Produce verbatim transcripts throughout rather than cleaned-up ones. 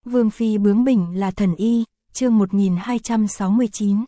Vương phi bướng bỉnh là thần y, chương một nghìn hai trăm sáu mươi chín.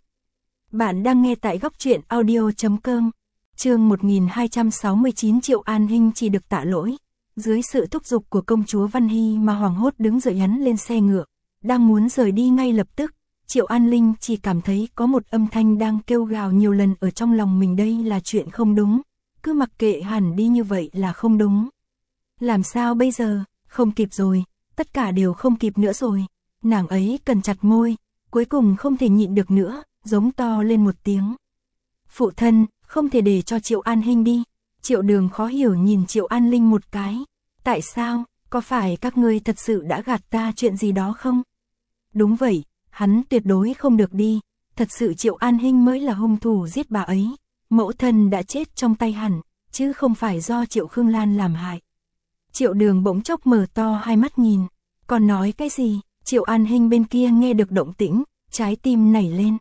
Bạn đang nghe tại góc truyện audio chấm com. Chương một nghìn hai trăm sáu mươi chín. Triệu An Hinh chỉ được tạ lỗi. Dưới sự thúc giục của công chúa Văn Hy mà hoảng hốt đứng dậy hắn lên xe ngựa, đang muốn rời đi ngay lập tức. Triệu An Linh chỉ cảm thấy có một âm thanh đang kêu gào nhiều lần ở trong lòng mình, đây là chuyện không đúng. Cứ mặc kệ hẳn đi như vậy là không đúng. Làm sao bây giờ? Không kịp rồi, tất cả đều không kịp nữa rồi. Nàng ấy cắn chặt môi, cuối cùng không thể nhịn được nữa, giống to lên một tiếng. Phụ thân, không thể để cho Triệu An Hinh đi. Triệu Đường khó hiểu nhìn Triệu An Linh một cái. Tại sao? Có phải các ngươi thật sự đã gạt ta chuyện gì đó không? Đúng vậy, hắn tuyệt đối không được đi. Thật sự Triệu An Hinh mới là hung thủ giết bà ấy. Mẫu thân đã chết trong tay hắn, chứ không phải do Triệu Khương Lan làm hại. Triệu Đường bỗng chốc mở to hai mắt nhìn. Còn nói cái gì? Triệu An Hinh bên kia nghe được động tĩnh, trái tim nảy lên.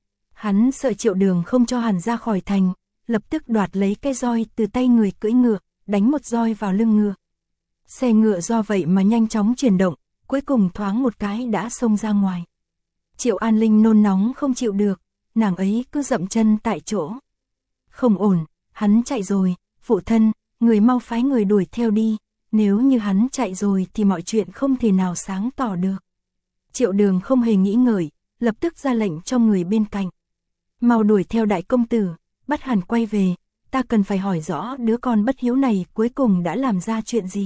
Hắn sợ Triệu Đường không cho hắn ra khỏi thành, lập tức đoạt lấy cái roi từ tay người cưỡi ngựa, đánh một roi vào lưng ngựa. Xe ngựa do vậy mà nhanh chóng chuyển động, cuối cùng thoáng một cái đã xông ra ngoài. Triệu An Linh nôn nóng không chịu được, nàng ấy cứ dậm chân tại chỗ. Không ổn, hắn chạy rồi, phụ thân, người mau phái người đuổi theo đi, nếu như hắn chạy rồi thì mọi chuyện không thể nào sáng tỏ được. Triệu Đường không hề nghĩ ngợi, lập tức ra lệnh cho người bên cạnh. Mau đuổi theo đại công tử, bắt hắn quay về, ta cần phải hỏi rõ đứa con bất hiếu này cuối cùng đã làm ra chuyện gì.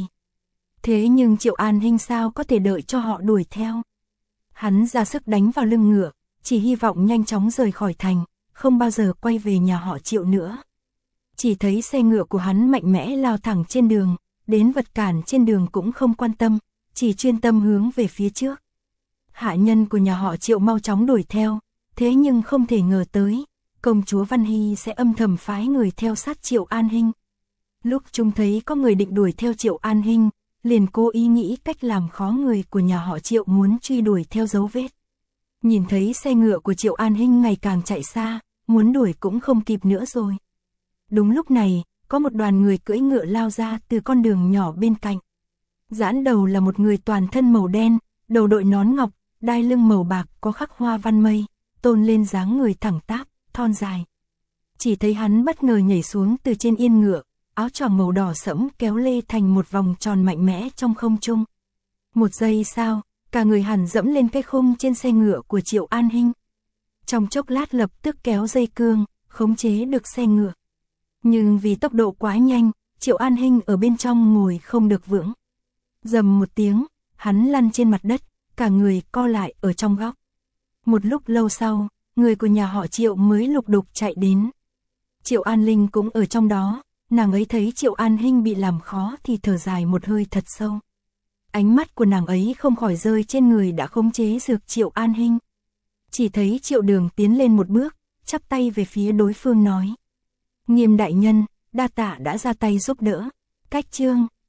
Thế nhưng Triệu An Hinh sao có thể đợi cho họ đuổi theo. Hắn ra sức đánh vào lưng ngựa, chỉ hy vọng nhanh chóng rời khỏi thành, không bao giờ quay về nhà họ Triệu nữa. Chỉ thấy xe ngựa của hắn mạnh mẽ lao thẳng trên đường, đến vật cản trên đường cũng không quan tâm, chỉ chuyên tâm hướng về phía trước. Hạ nhân của nhà họ Triệu mau chóng đuổi theo, thế nhưng không thể ngờ tới, công chúa Văn Hy sẽ âm thầm phái người theo sát Triệu An Hinh. Lúc chúng thấy có người định đuổi theo Triệu An Hinh, liền cố ý nghĩ cách làm khó người của nhà họ Triệu muốn truy đuổi theo dấu vết. Nhìn thấy xe ngựa của Triệu An Hinh ngày càng chạy xa, muốn đuổi cũng không kịp nữa rồi. Đúng lúc này, có một đoàn người cưỡi ngựa lao ra từ con đường nhỏ bên cạnh. Giãn đầu là một người toàn thân màu đen, đầu đội nón ngọc, đai lưng màu bạc có khắc hoa văn mây, tôn lên dáng người thẳng tắp, thon dài. Chỉ thấy hắn bất ngờ nhảy xuống từ trên yên ngựa, áo choàng màu đỏ sẫm kéo lê thành một vòng tròn mạnh mẽ trong không trung. Một giây sau, cả người hắn dẫm lên cái khung trên xe ngựa của Triệu An Hinh. Trong chốc lát lập tức kéo dây cương, khống chế được xe ngựa. Nhưng vì tốc độ quá nhanh, Triệu An Hinh ở bên trong ngồi không được vững. Rầm một tiếng, hắn lăn trên mặt đất, cả người co lại ở trong góc. Một lúc lâu sau, người của nhà họ Triệu mới lục đục chạy đến. Triệu An Linh cũng ở trong đó, nàng ấy thấy Triệu An Hinh bị làm khó thì thở dài một hơi thật sâu. Ánh mắt của nàng ấy không khỏi rơi trên người đã khống chế được Triệu An Hinh. Chỉ thấy Triệu Đường tiến lên một bước, chắp tay về phía đối phương nói. Nghiêm đại nhân, đa tạ đã ra tay giúp đỡ. Cách chương,